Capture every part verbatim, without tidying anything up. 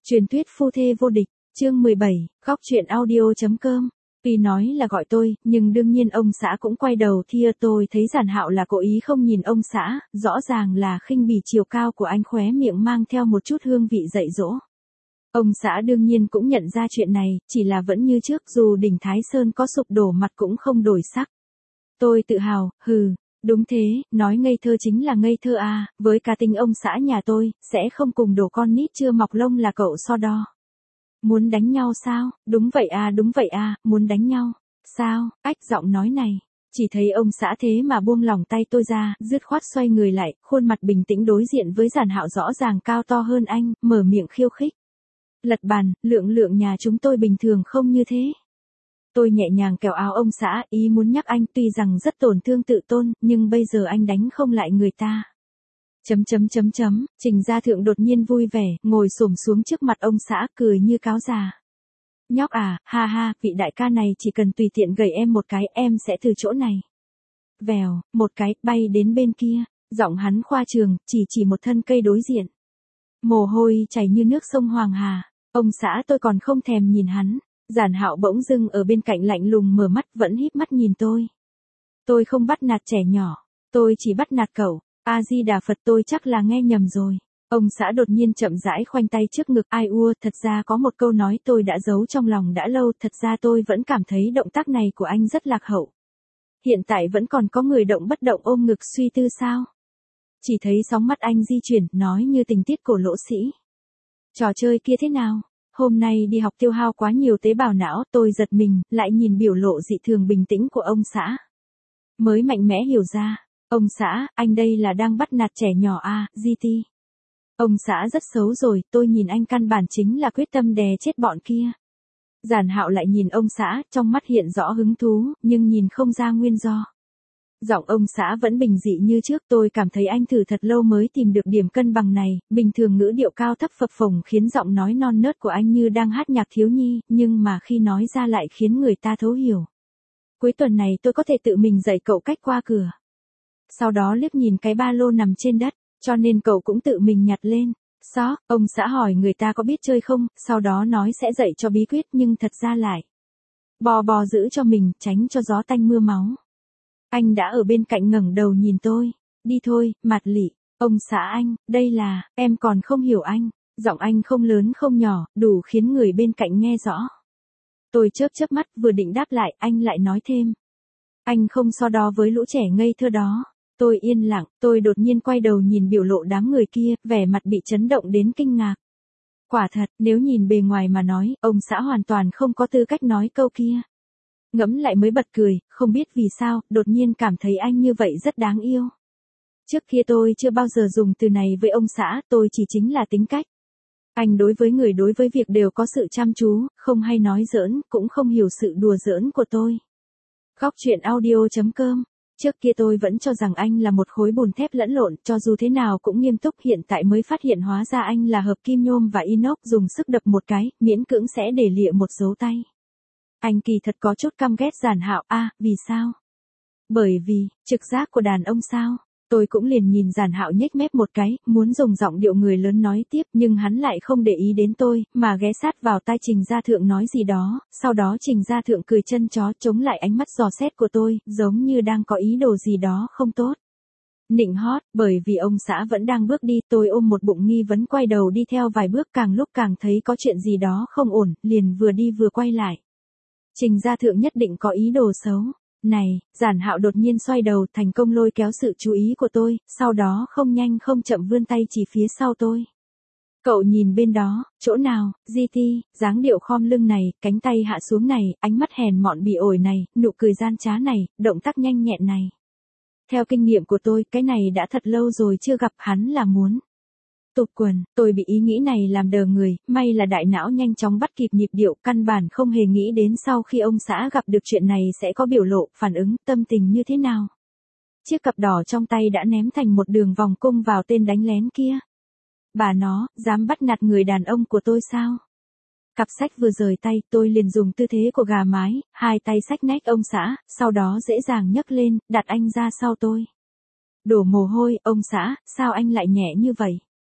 Truyền thuyết phu thê vô địch, chương mười bảy, góc truyện audio.com. Tuy nói là gọi tôi, nhưng đương nhiên ông xã cũng quay đầu thia tôi thấy Giản Hạo là cố ý không nhìn ông xã, rõ ràng là khinh bỉ chiều cao của anh, khóe miệng mang theo một chút hương vị dạy dỗ. Ông xã đương nhiên cũng nhận ra chuyện này, chỉ là vẫn như trước, dù đỉnh Thái Sơn có sụp đổ mặt cũng không đổi sắc. Tôi tự hào, hừ, đúng thế, nói ngây thơ chính là ngây thơ à, với cá tính ông xã nhà tôi, sẽ không cùng đồ con nít chưa mọc lông là cậu so đo. Muốn đánh nhau sao? Đúng vậy à, đúng vậy à, muốn đánh nhau. Sao? Ách giọng nói này. Chỉ thấy ông xã thế mà buông lỏng tay tôi ra, dứt khoát xoay người lại, khuôn mặt bình tĩnh đối diện với Giản Hạo rõ ràng cao to hơn anh, mở miệng khiêu khích. Lật bàn, lượng lượng nhà chúng tôi bình thường không như thế. Tôi nhẹ nhàng kéo áo ông xã, ý muốn nhắc anh tuy rằng rất tổn thương tự tôn, nhưng bây giờ anh đánh không lại người ta. Chấm chấm chấm chấm, Trình Gia Thượng đột nhiên vui vẻ, ngồi xổm xuống trước mặt ông xã, cười như cáo già. Nhóc à, ha ha, vị đại ca này chỉ cần tùy tiện gầy em một cái, em sẽ từ chỗ này. Vèo, một cái, bay đến bên kia, giọng hắn khoa trương, chỉ chỉ một thân cây đối diện. Mồ hôi chảy như nước sông Hoàng Hà, ông xã tôi còn không thèm nhìn hắn. Giản Hạo bỗng dưng ở bên cạnh lạnh lùng mở mắt, vẫn híp mắt nhìn tôi. Tôi không bắt nạt trẻ nhỏ, tôi chỉ bắt nạt cậu. A Di Đà Phật, tôi chắc là nghe nhầm rồi. Ông xã đột nhiên chậm rãi khoanh tay trước ngực, ai ua, thật ra có một câu nói tôi đã giấu trong lòng đã lâu, thật ra tôi vẫn cảm thấy động tác này của anh rất lạc hậu. Hiện tại vẫn còn có người động bất động ôm ngực suy tư sao? Chỉ thấy sóng mắt anh di chuyển, nói như tình tiết cổ lỗ sĩ. Trò chơi kia thế nào? Hôm nay đi học tiêu hao quá nhiều tế bào não, tôi giật mình, lại nhìn biểu lộ dị thường bình tĩnh của ông xã. Mới mạnh mẽ hiểu ra. Ông xã, anh đây là đang bắt nạt trẻ nhỏ à, giê tê. Ông xã rất xấu rồi, tôi nhìn anh căn bản chính là quyết tâm đè chết bọn kia. Giản Hạo lại nhìn ông xã, trong mắt hiện rõ hứng thú, nhưng nhìn không ra nguyên do. Giọng ông xã vẫn bình dị như trước, tôi cảm thấy anh thử thật lâu mới tìm được điểm cân bằng này, bình thường ngữ điệu cao thấp phập phồng khiến giọng nói non nớt của anh như đang hát nhạc thiếu nhi, nhưng mà khi nói ra lại khiến người ta thấu hiểu. Cuối tuần này tôi có thể tự mình dạy cậu cách qua cửa. Sau đó liếc nhìn cái ba lô nằm trên đất, cho nên cậu cũng tự mình nhặt lên. Xó, ông xã hỏi người ta có biết chơi không, sau đó nói sẽ dạy cho bí quyết nhưng thật ra lại. Bò bò giữ cho mình, tránh cho gió tanh mưa máu. Anh đã ở bên cạnh ngẩng đầu nhìn tôi. Đi thôi, Mạt Lị. Ông xã anh, đây là, em còn không hiểu anh. Giọng anh không lớn không nhỏ, đủ khiến người bên cạnh nghe rõ. Tôi chớp chớp mắt vừa định đáp lại, anh lại nói thêm. Anh không so đo với lũ trẻ ngây thơ đó. Tôi yên lặng, tôi đột nhiên quay đầu nhìn biểu lộ đám người kia, vẻ mặt bị chấn động đến kinh ngạc. Quả thật, nếu nhìn bề ngoài mà nói, ông xã hoàn toàn không có tư cách nói câu kia. Ngẫm lại mới bật cười, không biết vì sao, đột nhiên cảm thấy anh như vậy rất đáng yêu. Trước kia tôi chưa bao giờ dùng từ này với ông xã, tôi chỉ chính là tính cách. Anh đối với người đối với việc đều có sự chăm chú, không hay nói giỡn, cũng không hiểu sự đùa giỡn của tôi. Góc truyện audio.com. Trước kia tôi vẫn cho rằng anh là một khối bùn thép lẫn lộn, cho dù thế nào cũng nghiêm túc, hiện tại mới phát hiện hóa ra anh là hợp kim nhôm và inox, dùng sức đập một cái, miễn cưỡng sẽ để lịa một dấu tay. Anh kỳ thật có chút căm ghét Giản Hạo, a, à, vì sao? Bởi vì, trực giác của đàn ông sao? Tôi cũng liền nhìn Giản Hạo nhếch mép một cái, muốn dùng giọng điệu người lớn nói tiếp, nhưng hắn lại không để ý đến tôi, mà ghé sát vào tai Trình Gia Thượng nói gì đó, sau đó Trình Gia Thượng cười chân chó chống lại ánh mắt dò xét của tôi, giống như đang có ý đồ gì đó không tốt. Nịnh hót, bởi vì ông xã vẫn đang bước đi, tôi ôm một bụng nghi vấn quay đầu đi theo vài bước, càng lúc càng thấy có chuyện gì đó không ổn, liền vừa đi vừa quay lại. Trình Gia Thượng nhất định có ý đồ xấu. Này, Giản Hạo đột nhiên xoay đầu, thành công lôi kéo sự chú ý của tôi, sau đó không nhanh không chậm vươn tay chỉ phía sau tôi. Cậu nhìn bên đó, chỗ nào, giê tê, dáng điệu khom lưng này, cánh tay hạ xuống này, ánh mắt hèn mọn bị ổi này, nụ cười gian trá này, động tác nhanh nhẹn này. Theo kinh nghiệm của tôi, cái này đã thật lâu rồi chưa gặp, hắn là muốn tụt quần. Tôi bị ý nghĩ này làm đờ người, may là đại não nhanh chóng bắt kịp nhịp điệu, căn bản không hề nghĩ đến sau khi ông xã gặp được chuyện này sẽ có biểu lộ, phản ứng, tâm tình như thế nào. Chiếc cặp đỏ trong tay đã ném thành một đường vòng cung vào tên đánh lén kia. Bà nó, dám bắt nạt người đàn ông của tôi sao? Cặp sách vừa rời tay, tôi liền dùng tư thế của gà mái, hai tay xách nách ông xã, sau đó dễ dàng nhấc lên, đặt anh ra sau tôi. Đổ mồ hôi, ông xã, sao anh lại nhẹ như vậy?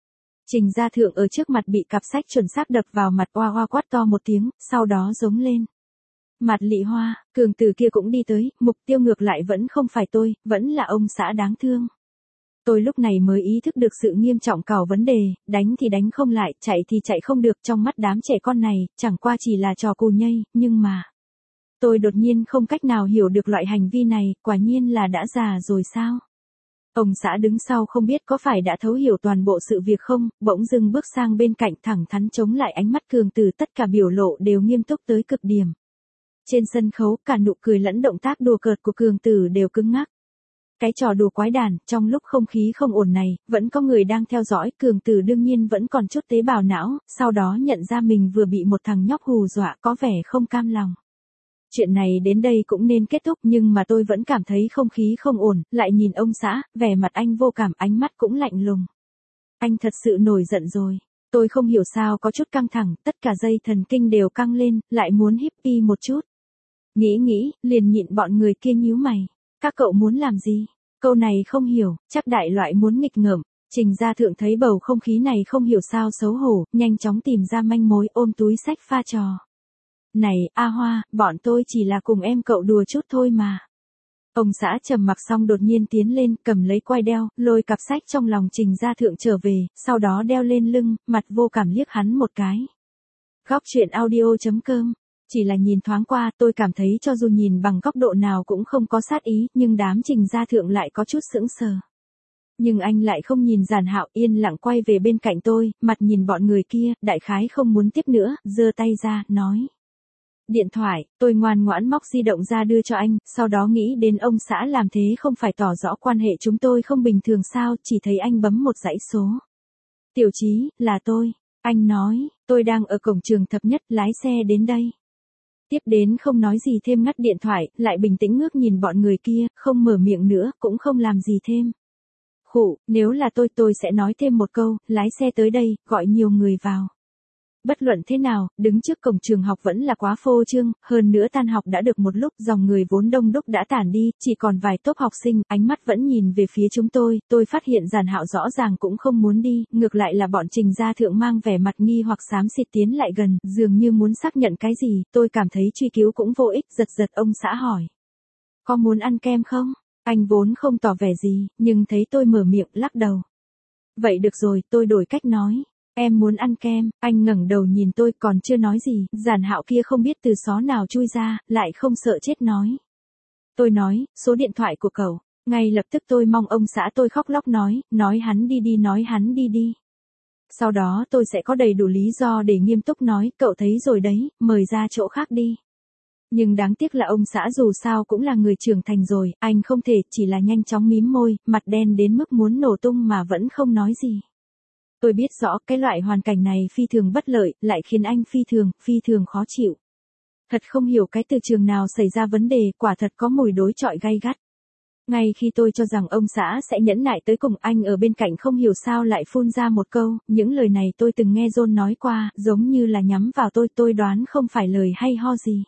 Trình Gia Thượng ở trước mặt bị cặp sách chuẩn xác đập vào mặt oa oa quát to một tiếng, sau đó giống lên. Mặt lị hoa, cường tử kia cũng đi tới, mục tiêu ngược lại vẫn không phải tôi, vẫn là ông xã đáng thương. Tôi lúc này mới ý thức được sự nghiêm trọng cào vấn đề, đánh thì đánh không lại, chạy thì chạy không được, trong mắt đám trẻ con này, chẳng qua chỉ là trò cù nhây, nhưng mà... Tôi đột nhiên không cách nào hiểu được loại hành vi này, quả nhiên là đã già rồi sao? Ông xã đứng sau không biết có phải đã thấu hiểu toàn bộ sự việc không, bỗng dưng bước sang bên cạnh thẳng thắn chống lại ánh mắt cường tử, tất cả biểu lộ đều nghiêm túc tới cực điểm. Trên sân khấu, cả nụ cười lẫn động tác đùa cợt của cường tử đều cứng ngắc. Cái trò đùa quái đản, trong lúc không khí không ổn này, vẫn có người đang theo dõi, cường tử đương nhiên vẫn còn chút tế bào não, sau đó nhận ra mình vừa bị một thằng nhóc hù dọa, có vẻ không cam lòng. Chuyện này đến đây cũng nên kết thúc, nhưng mà tôi vẫn cảm thấy không khí không ổn, lại nhìn ông xã, vẻ mặt anh vô cảm, ánh mắt cũng lạnh lùng. Anh thật sự nổi giận rồi. Tôi không hiểu sao có chút căng thẳng, tất cả dây thần kinh đều căng lên, lại muốn hippie một chút. Nghĩ nghĩ, liền nhịn bọn người kia nhíu mày. Các cậu muốn làm gì? Câu này không hiểu, chắc đại loại muốn nghịch ngợm. Trình Gia Thượng thấy bầu không khí này không hiểu sao xấu hổ, nhanh chóng tìm ra manh mối, ôm túi sách pha trò. Này, A Hoa, bọn tôi chỉ là cùng em cậu đùa chút thôi mà. Ông xã trầm mặc xong đột nhiên tiến lên, cầm lấy quai đeo, lôi cặp sách trong lòng Trình Gia Thượng trở về, sau đó đeo lên lưng, mặt vô cảm liếc hắn một cái. Góc truyện audio chấm com. Chỉ là nhìn thoáng qua, tôi cảm thấy cho dù nhìn bằng góc độ nào cũng không có sát ý, nhưng đám Trình Gia Thượng lại có chút sững sờ. Nhưng anh lại không nhìn Giản Hạo, yên lặng quay về bên cạnh tôi, mặt nhìn bọn người kia, đại khái không muốn tiếp nữa, giơ tay ra, nói. Điện thoại, tôi ngoan ngoãn móc di động ra đưa cho anh, sau đó nghĩ đến ông xã làm thế không phải tỏ rõ quan hệ chúng tôi không bình thường sao, chỉ thấy anh bấm một dãy số. Tiểu Chí, là tôi. Anh nói, tôi đang ở cổng trường thập nhất, lái xe đến đây. Tiếp đến không nói gì thêm, ngắt điện thoại, lại bình tĩnh ngước nhìn bọn người kia, không mở miệng nữa, cũng không làm gì thêm. Khụ, nếu là tôi tôi sẽ nói thêm một câu, lái xe tới đây, gọi nhiều người vào. Bất luận thế nào, đứng trước cổng trường học vẫn là quá phô trương, hơn nữa tan học đã được một lúc, dòng người vốn đông đúc đã tản đi, chỉ còn vài tốp học sinh, ánh mắt vẫn nhìn về phía chúng tôi, tôi phát hiện Giản Hạo rõ ràng cũng không muốn đi, ngược lại là bọn Trình Gia Thượng mang vẻ mặt nghi hoặc xám xịt tiến lại gần, dường như muốn xác nhận cái gì, tôi cảm thấy truy cứu cũng vô ích, giật giật ông xã hỏi. Có muốn ăn kem không? Anh vốn không tỏ vẻ gì, nhưng thấy tôi mở miệng, lắc đầu. Vậy được rồi, tôi đổi cách nói. Em muốn ăn kem, anh ngẩng đầu nhìn tôi, còn chưa nói gì, Giản Hạo kia không biết từ xó nào chui ra, lại không sợ chết nói. Tôi nói, số điện thoại của cậu, ngay lập tức tôi mong ông xã tôi khóc lóc nói, nói hắn đi đi nói hắn đi đi. Sau đó tôi sẽ có đầy đủ lý do để nghiêm túc nói, cậu thấy rồi đấy, mời ra chỗ khác đi. Nhưng đáng tiếc là ông xã dù sao cũng là người trưởng thành rồi, anh không thể, chỉ là nhanh chóng mím môi, mặt đen đến mức muốn nổ tung mà vẫn không nói gì. Tôi biết rõ cái loại hoàn cảnh này phi thường bất lợi, lại khiến anh phi thường, phi thường khó chịu. Thật không hiểu cái từ trường nào xảy ra vấn đề, quả thật có mùi đối chọi gay gắt. Ngay khi tôi cho rằng ông xã sẽ nhẫn nại tới cùng, anh ở bên cạnh không hiểu sao lại phun ra một câu, những lời này tôi từng nghe John nói qua, giống như là nhắm vào tôi, tôi đoán không phải lời hay ho gì.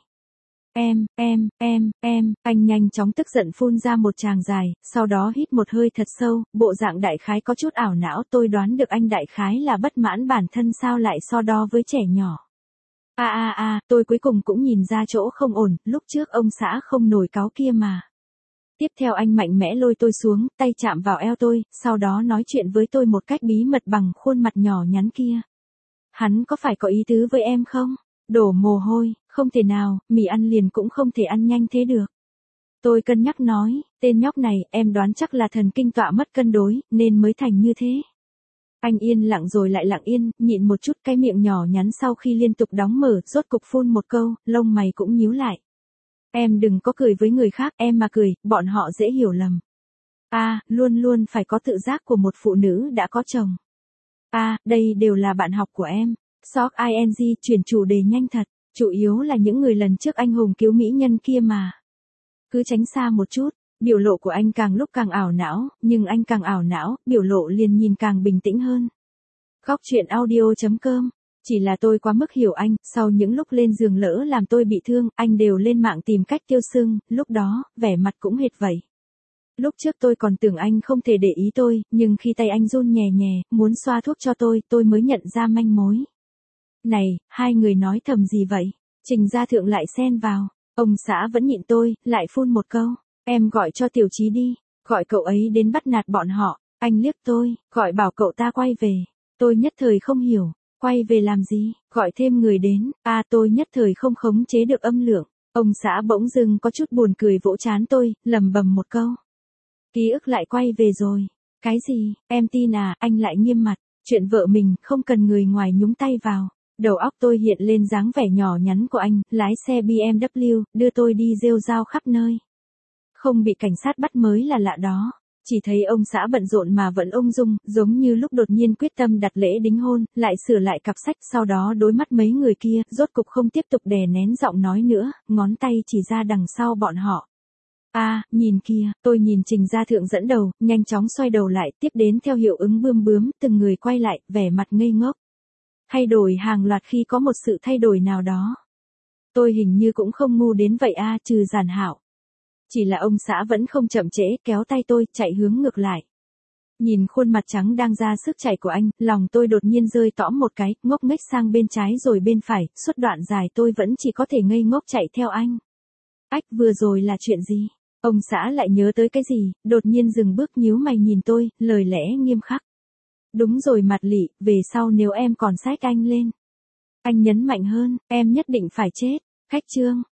Em, em, em, em, anh nhanh chóng tức giận phun ra một tràng dài, sau đó hít một hơi thật sâu, bộ dạng đại khái có chút ảo não, tôi đoán được anh đại khái là bất mãn bản thân sao lại so đo với trẻ nhỏ. A a a, tôi cuối cùng cũng nhìn ra chỗ không ổn, lúc trước ông xã không nổi cáu kia mà. Tiếp theo anh mạnh mẽ lôi tôi xuống, tay chạm vào eo tôi, sau đó nói chuyện với tôi một cách bí mật bằng khuôn mặt nhỏ nhắn kia. Hắn có phải có ý tứ với em không? Đổ mồ hôi, không thể nào, mì ăn liền cũng không thể ăn nhanh thế được. Tôi cân nhắc nói, tên nhóc này, em đoán chắc là thần kinh tọa mất cân đối, nên mới thành như thế. Anh yên lặng rồi lại lặng yên, nhịn một chút, cái miệng nhỏ nhắn sau khi liên tục đóng mở, rốt cục phun một câu, lông mày cũng nhíu lại. Em đừng có cười với người khác, em mà cười, bọn họ dễ hiểu lầm. A, à, luôn luôn phải có tự giác của một phụ nữ đã có chồng. A, à, đây đều là bạn học của em. Soc ing chuyển chủ đề nhanh thật, chủ yếu là những người lần trước anh hùng cứu mỹ nhân kia mà. Cứ tránh xa một chút, biểu lộ của anh càng lúc càng ảo não, nhưng anh càng ảo não, biểu lộ liền nhìn càng bình tĩnh hơn. Góc truyện audio chấm com. Chỉ là tôi quá mức hiểu anh, sau những lúc lên giường lỡ làm tôi bị thương, anh đều lên mạng tìm cách tiêu sưng, lúc đó, vẻ mặt cũng hệt vậy. Lúc trước tôi còn tưởng anh không thể để ý tôi, nhưng khi tay anh run nhè nhè, muốn xoa thuốc cho tôi, tôi mới nhận ra manh mối. Này, hai người nói thầm gì vậy? Trình Gia Thượng lại xen vào. Ông xã vẫn nhịn tôi, lại phun một câu. Em gọi cho Tiểu Chí đi, gọi cậu ấy đến bắt nạt bọn họ. Anh liếc tôi, gọi bảo cậu ta quay về. Tôi nhất thời không hiểu, quay về làm gì, gọi thêm người đến. À, tôi nhất thời không khống chế được âm lượng. Ông xã bỗng dưng có chút buồn cười vỗ trán tôi, lẩm bẩm một câu. Ký ức lại quay về rồi. Cái gì, em tin à? Anh lại nghiêm mặt. Chuyện vợ mình không cần người ngoài nhúng tay vào. Đầu óc tôi hiện lên dáng vẻ nhỏ nhắn của anh, lái xe bê em vê, đưa tôi đi rêu rao khắp nơi. Không bị cảnh sát bắt mới là lạ đó. Chỉ thấy ông xã bận rộn mà vẫn ung dung, giống như lúc đột nhiên quyết tâm đặt lễ đính hôn, lại sửa lại cặp sách, sau đó đối mắt mấy người kia, rốt cục không tiếp tục đè nén giọng nói nữa, ngón tay chỉ ra đằng sau bọn họ. À, nhìn kia, tôi nhìn Trình Gia Thượng dẫn đầu, nhanh chóng xoay đầu lại, tiếp đến theo hiệu ứng bươm bướm, từng người quay lại, vẻ mặt ngây ngốc. Thay đổi hàng loạt khi có một sự thay đổi nào đó. Tôi hình như cũng không ngu đến vậy a, trừ Giản Hạo. Chỉ là ông xã vẫn không chậm trễ, kéo tay tôi, chạy hướng ngược lại. Nhìn khuôn mặt trắng đang ra sức chạy của anh, lòng tôi đột nhiên rơi tõm một cái, ngốc nghếch sang bên trái rồi bên phải, suốt đoạn dài tôi vẫn chỉ có thể ngây ngốc chạy theo anh. Ách, vừa rồi là chuyện gì? Ông xã lại nhớ tới cái gì, đột nhiên dừng bước nhíu mày nhìn tôi, lời lẽ nghiêm khắc. Đúng rồi Mặt Lị, về sau nếu em còn xách anh lên. Anh nhấn mạnh hơn, em nhất định phải chết. Khách trương,